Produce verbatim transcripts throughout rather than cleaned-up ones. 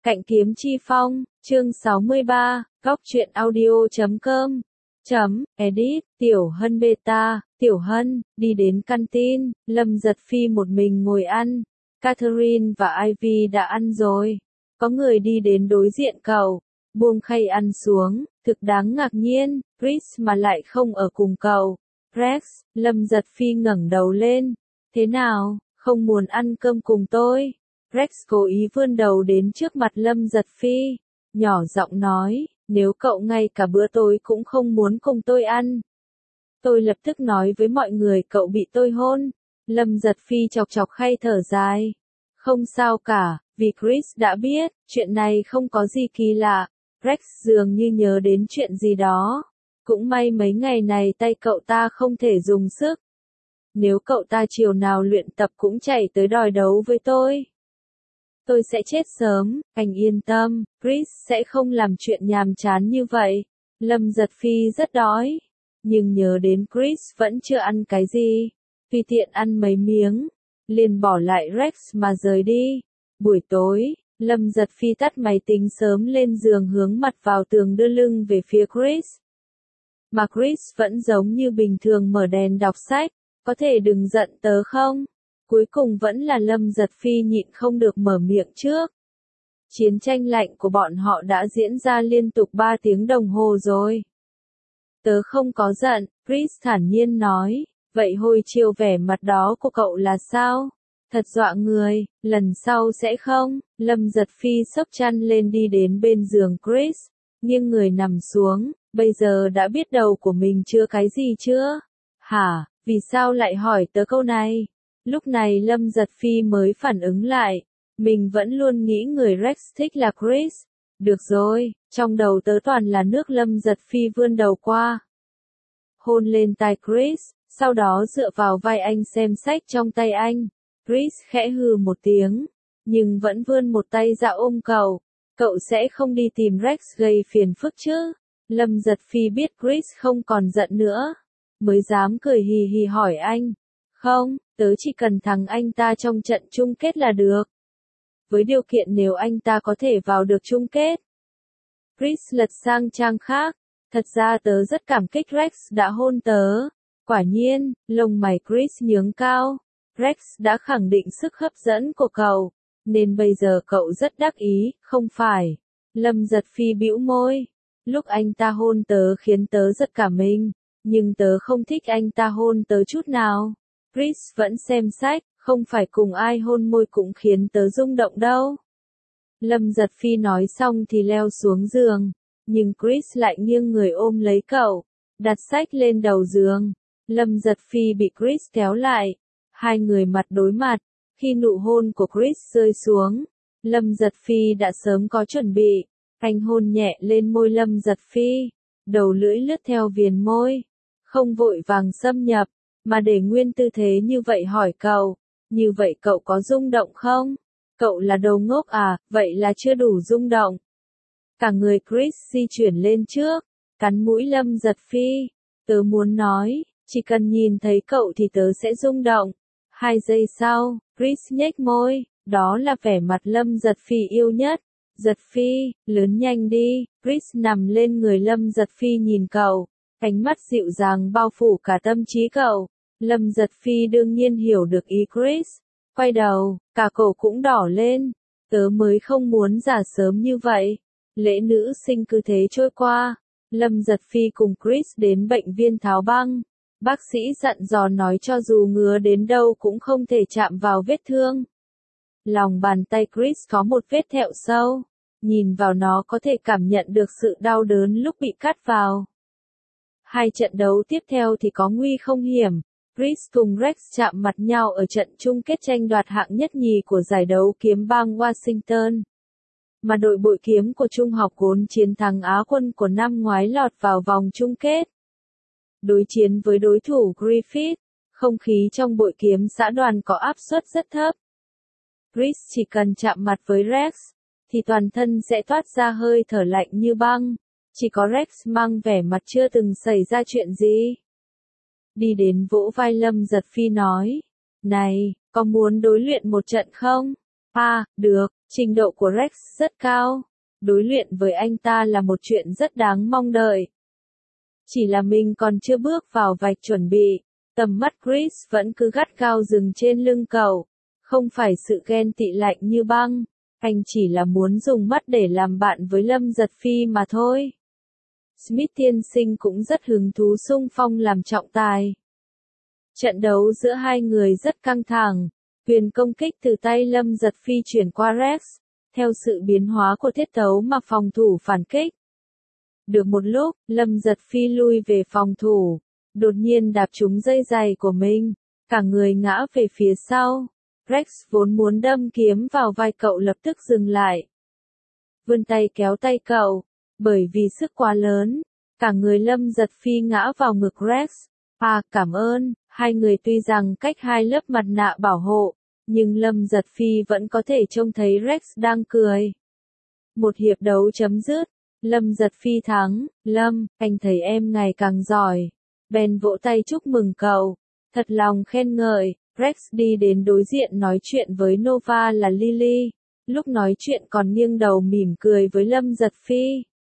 Cạnh kiếm chi phong, chương sáu mươi ba, góc truyện audio chấm com, chấm, edit, Tiểu Hân beta, Tiểu Hân, đi đến canteen, Lâm Giật Phi một mình ngồi ăn, Catherine và Ivy đã ăn rồi, có người đi đến đối diện cậu, buông khay ăn xuống, thực đáng ngạc nhiên, Chris mà lại không ở cùng cậu, Rex, Lâm Giật Phi ngẩng đầu lên, thế nào, không muốn ăn cơm cùng tôi? Rex cố ý vươn đầu đến trước mặt Lâm Giật Phi, nhỏ giọng nói, nếu cậu ngay cả bữa tối cũng không muốn cùng tôi ăn. Tôi lập tức nói với mọi người cậu bị tôi hôn. Lâm Giật Phi chọc chọc khay thở dài. Không sao cả, vì Chris đã biết, chuyện này không có gì kỳ lạ. Rex dường như nhớ đến chuyện gì đó. Cũng may mấy ngày này tay cậu ta không thể dùng sức. Nếu cậu ta chiều nào luyện tập cũng chạy tới đòi đấu với tôi. Tôi sẽ chết sớm, anh yên tâm, Chris sẽ không làm chuyện nhàm chán như vậy. Lâm Giật Phi rất đói, nhưng nhớ đến Chris vẫn chưa ăn cái gì, tùy tiện ăn mấy miếng, liền bỏ lại Rex mà rời đi. Buổi tối, Lâm Giật Phi tắt máy tính sớm lên giường hướng mặt vào tường đưa lưng về phía Chris. Mà Chris vẫn giống như bình thường mở đèn đọc sách, có thể đừng giận tớ không? Cuối cùng vẫn là Lâm Giật Phi nhịn không được mở miệng trước. Chiến tranh lạnh của bọn họ đã diễn ra liên tục ba tiếng đồng hồ rồi. Tớ không có giận, Chris thản nhiên nói, vậy hồi chiều vẻ mặt đó của cậu là sao? Thật dọa người, lần sau sẽ không? Lâm Giật Phi xốc chăn lên đi đến bên giường Chris, nghiêng người nằm xuống, bây giờ đã biết đầu của mình chưa cái gì chưa? Hả, vì sao lại hỏi tớ câu này? Lúc này Lâm Giật Phi mới phản ứng lại, mình vẫn luôn nghĩ người Rex thích là Chris. Được rồi, trong đầu tớ toàn là nước. Lâm Giật Phi vươn đầu qua, hôn lên tai Chris, sau đó dựa vào vai anh xem sách trong tay anh. Chris khẽ hừ một tiếng, nhưng vẫn vươn một tay ra ôm cậu. Cậu sẽ không đi tìm Rex gây phiền phức chứ? Lâm Giật Phi biết Chris không còn giận nữa, mới dám cười hì hì hỏi anh. Không, tớ chỉ cần thắng anh ta trong trận chung kết là được. Với điều kiện nếu anh ta có thể vào được chung kết. Chris lật sang trang khác. Thật ra tớ rất cảm kích Rex đã hôn tớ. Quả nhiên, lông mày Chris nhướng cao. Rex đã khẳng định sức hấp dẫn của cậu, nên bây giờ cậu rất đắc ý, không phải? Lâm Giật Phi bĩu môi. Lúc anh ta hôn tớ khiến tớ rất cả mình, nhưng tớ không thích anh ta hôn tớ chút nào. Chris vẫn xem sách, không phải cùng ai hôn môi cũng khiến tớ rung động đâu. Lâm Giật Phi nói xong thì leo xuống giường, nhưng Chris lại nghiêng người ôm lấy cậu, đặt sách lên đầu giường. Lâm Giật Phi bị Chris kéo lại, hai người mặt đối mặt. Khi nụ hôn của Chris rơi xuống, Lâm Giật Phi đã sớm có chuẩn bị, anh hôn nhẹ lên môi Lâm Giật Phi, đầu lưỡi lướt theo viền môi, không vội vàng xâm nhập, mà để nguyên tư thế như vậy hỏi cậu, như vậy cậu có rung động không? Cậu là đồ ngốc à, vậy là chưa đủ rung động. Cả người Chris di chuyển lên trước, cắn mũi Lâm Giật Phi, tớ muốn nói, chỉ cần nhìn thấy cậu thì tớ sẽ rung động. Hai giây sau, Chris nhếch môi, đó là vẻ mặt Lâm Giật Phi yêu nhất. Giật Phi, lớn nhanh đi. Chris nằm lên người Lâm Giật Phi nhìn cậu, ánh mắt dịu dàng bao phủ cả tâm trí cậu. Lâm Giật Phi đương nhiên hiểu được ý Chris, quay đầu, cả cổ cũng đỏ lên. Tớ mới không muốn già sớm như vậy. Lễ nữ sinh cứ thế trôi qua, Lâm Giật Phi cùng Chris đến bệnh viên tháo băng. Bác sĩ dặn dò nói cho dù ngứa đến đâu cũng không thể chạm vào vết thương. Lòng bàn tay Chris có một vết thẹo sâu, nhìn vào nó có thể cảm nhận được sự đau đớn lúc bị cắt vào. Hai trận đấu tiếp theo thì có nguy không hiểm. Chris cùng Rex chạm mặt nhau ở trận chung kết tranh đoạt hạng nhất nhì của giải đấu kiếm bang Washington. Mà đội bội kiếm của Trung học Cốn chiến thắng Á quân của năm ngoái lọt vào vòng chung kết. Đối chiến với đối thủ Griffith, không khí trong bội kiếm xã đoàn có áp suất rất thấp. Chris chỉ cần chạm mặt với Rex, thì toàn thân sẽ toát ra hơi thở lạnh như băng. Chỉ có Rex mang vẻ mặt chưa từng xảy ra chuyện gì. Đi đến vỗ vai Lâm Giật Phi nói, này, có muốn đối luyện một trận không? À, được, trình độ của Rex rất cao. Đối luyện với anh ta là một chuyện rất đáng mong đợi. Chỉ là mình còn chưa bước vào vạch chuẩn bị. Tầm mắt Chris vẫn cứ gắt gao dừng trên lưng cậu. Không phải sự ghen tị lạnh như băng. Anh chỉ là muốn dùng mắt để làm bạn với Lâm Giật Phi mà thôi. Smith tiên sinh cũng rất hứng thú xung phong làm trọng tài. Trận đấu giữa hai người rất căng thẳng. Quyền công kích từ tay Lâm Giật Phi chuyển qua Rex. Theo sự biến hóa của tiết tấu mà phòng thủ phản kích. Được một lúc, Lâm Giật Phi lui về phòng thủ. Đột nhiên đạp trúng dây giày của mình. Cả người ngã về phía sau. Rex vốn muốn đâm kiếm vào vai cậu lập tức dừng lại. Vươn tay kéo tay cậu. Bởi vì sức quá lớn, cả người Lâm Giật Phi ngã vào ngực Rex. À, cảm ơn. Hai người tuy rằng cách hai lớp mặt nạ bảo hộ, nhưng Lâm Giật Phi vẫn có thể trông thấy Rex đang cười. Một hiệp đấu chấm dứt. Lâm Giật Phi thắng. Lâm, anh thấy em ngày càng giỏi. Ben vỗ tay chúc mừng cậu. Thật lòng khen ngợi. Rex đi đến đối diện nói chuyện với Nova là Lily. Lúc nói chuyện còn nghiêng đầu mỉm cười với Lâm Giật Phi.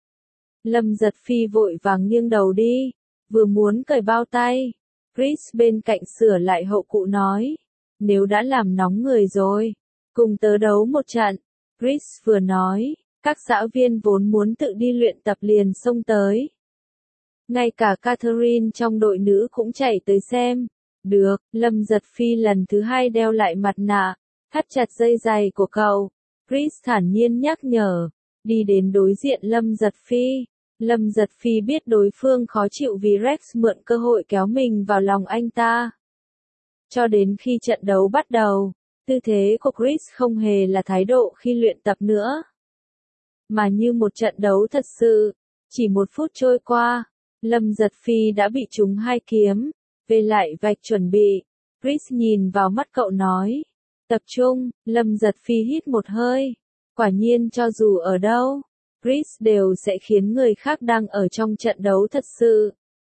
Lâm Giật Phi vội vàng nghiêng đầu đi. Vừa muốn cởi bao tay. Chris bên cạnh sửa lại hậu cụ nói. Nếu đã làm nóng người rồi, cùng tớ đấu một trận. Chris vừa nói. Các giáo viên vốn muốn tự đi luyện tập liền xông tới. Ngay cả Catherine trong đội nữ cũng chạy tới xem. Được, Lâm Giật Phi lần thứ hai đeo lại mặt nạ, thắt chặt dây giày của cậu. Chris thản nhiên nhắc nhở, đi đến đối diện Lâm Giật Phi. Lâm Giật Phi biết đối phương khó chịu vì Rex mượn cơ hội kéo mình vào lòng anh ta. Cho đến khi trận đấu bắt đầu, tư thế của Chris không hề là thái độ khi luyện tập nữa, mà như một trận đấu thật sự. Chỉ một phút trôi qua, Lâm Giật Phi đã bị trúng hai kiếm. Về lại vạch chuẩn bị. Chris nhìn vào mắt cậu nói. Tập trung. Lâm Giật Phi hít một hơi. Quả nhiên cho dù ở đâu, Chris đều sẽ khiến người khác đang ở trong trận đấu thật sự.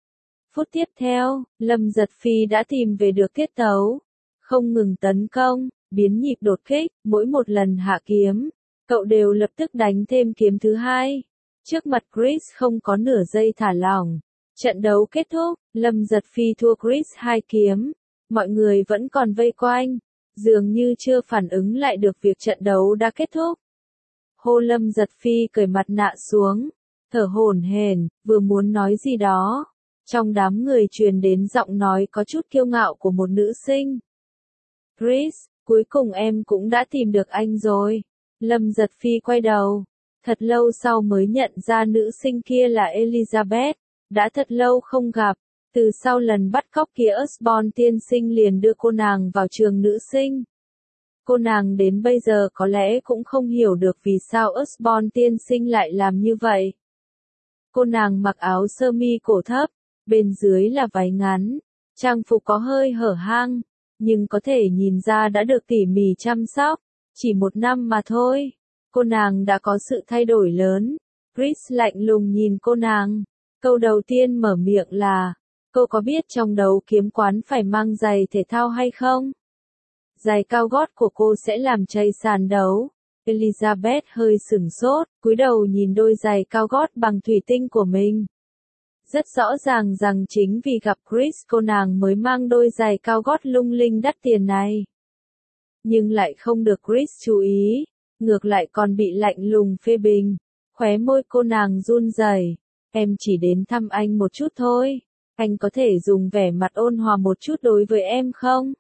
Phút tiếp theo, Lâm Giật Phi đã tìm về được tiết tấu. Không ngừng tấn công, biến nhịp đột kích, mỗi một lần hạ kiếm, cậu đều lập tức đánh thêm kiếm thứ hai. Trước mặt Chris không có nửa giây thả lỏng. Trận đấu kết thúc, Lâm Giật Phi thua Chris hai kiếm. Mọi người vẫn còn vây quanh, dường như chưa phản ứng lại được việc trận đấu đã kết thúc. Hô Lâm Giật Phi cởi mặt nạ xuống, thở hổn hển, vừa muốn nói gì đó. Trong đám người truyền đến giọng nói có chút kiêu ngạo của một nữ sinh. Chris, cuối cùng em cũng đã tìm được anh rồi. Lâm Giật Phi quay đầu. Thật lâu sau mới nhận ra nữ sinh kia là Elizabeth. Đã thật lâu không gặp, từ sau lần bắt cóc kia Osborn tiên sinh liền đưa cô nàng vào trường nữ sinh. Cô nàng đến bây giờ có lẽ cũng không hiểu được vì sao Osborn tiên sinh lại làm như vậy. Cô nàng mặc áo sơ mi cổ thấp, bên dưới là váy ngắn, trang phục có hơi hở hang, nhưng có thể nhìn ra đã được tỉ mỉ chăm sóc, chỉ một năm mà thôi. Cô nàng đã có sự thay đổi lớn. Chris lạnh lùng nhìn cô nàng. Câu đầu tiên mở miệng là, cô có biết trong đấu kiếm quán phải mang giày thể thao hay không? Giày cao gót của cô sẽ làm chày sàn đấu. Elizabeth hơi sửng sốt, cúi đầu nhìn đôi giày cao gót bằng thủy tinh của mình. Rất rõ ràng rằng chính vì gặp Chris cô nàng mới mang đôi giày cao gót lung linh đắt tiền này. Nhưng lại không được Chris chú ý, ngược lại còn bị lạnh lùng phê bình. Khóe môi cô nàng run rẩy. Em chỉ đến thăm anh một chút thôi. Anh có thể dùng vẻ mặt ôn hòa một chút đối với em không?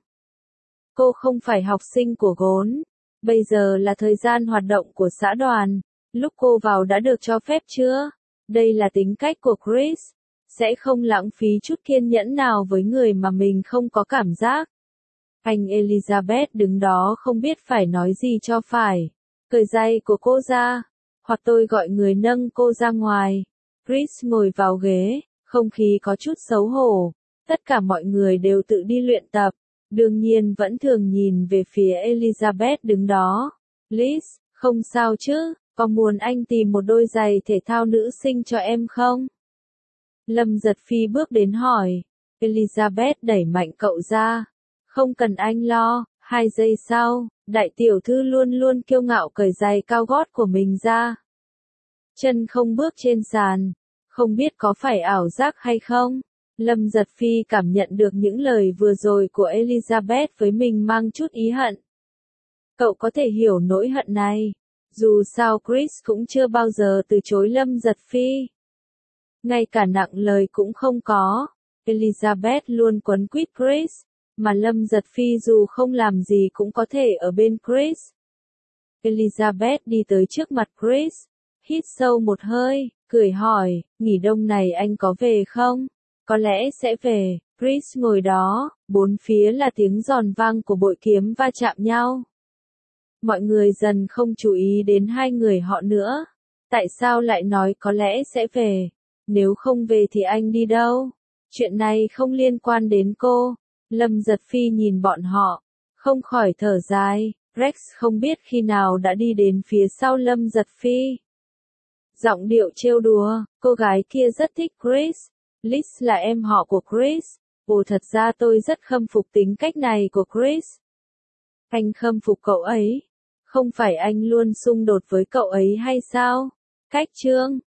Cô không phải học sinh của Gốn. Bây giờ là thời gian hoạt động của xã đoàn. Lúc cô vào đã được cho phép chưa? Đây là tính cách của Chris. Sẽ không lãng phí chút kiên nhẫn nào với người mà mình không có cảm giác. Anh Elizabeth đứng đó không biết phải nói gì cho phải. Cởi giày của cô ra. Hoặc tôi gọi người nâng cô ra ngoài. Chris ngồi vào ghế, không khí có chút xấu hổ. Tất cả mọi người đều tự đi luyện tập. Đương nhiên vẫn thường nhìn về phía Elizabeth đứng đó. Liz, không sao chứ, có muốn anh tìm một đôi giày thể thao nữ sinh cho em không? Lâm Giật Phi bước đến hỏi. Elizabeth đẩy mạnh cậu ra. Không cần anh lo, Hai giây sau, đại tiểu thư luôn luôn kiêu ngạo cởi giày cao gót của mình ra. Chân không bước trên sàn, không biết có phải ảo giác hay không. Lâm Giật Phi cảm nhận được những lời vừa rồi của Elizabeth với mình mang chút ý hận. Cậu có thể hiểu nỗi hận này. Dù sao Chris cũng chưa bao giờ từ chối Lâm Giật Phi. Ngay cả nặng lời cũng không có. Elizabeth luôn quấn quýt Chris, mà Lâm Giật Phi dù không làm gì cũng có thể ở bên Chris. Elizabeth đi tới trước mặt Chris, hít sâu một hơi, cười hỏi, nghỉ đông này anh có về không? Có lẽ sẽ về. Chris ngồi đó, bốn phía là tiếng giòn vang của bội kiếm va chạm nhau. Mọi người dần không chú ý đến hai người họ nữa. Tại sao lại nói có lẽ sẽ về? Nếu không về thì anh đi đâu? Chuyện này không liên quan đến cô. Lâm Giật Phi nhìn bọn họ, không khỏi thở dài. Rex không biết khi nào đã đi đến phía sau Lâm Giật Phi. Giọng điệu trêu đùa, cô gái kia rất thích Chris. Liz là em họ của Chris. Ồ, thật ra tôi rất khâm phục tính cách này của Chris. Anh khâm phục cậu ấy. Không phải anh luôn xung đột với cậu ấy hay sao? Cách chương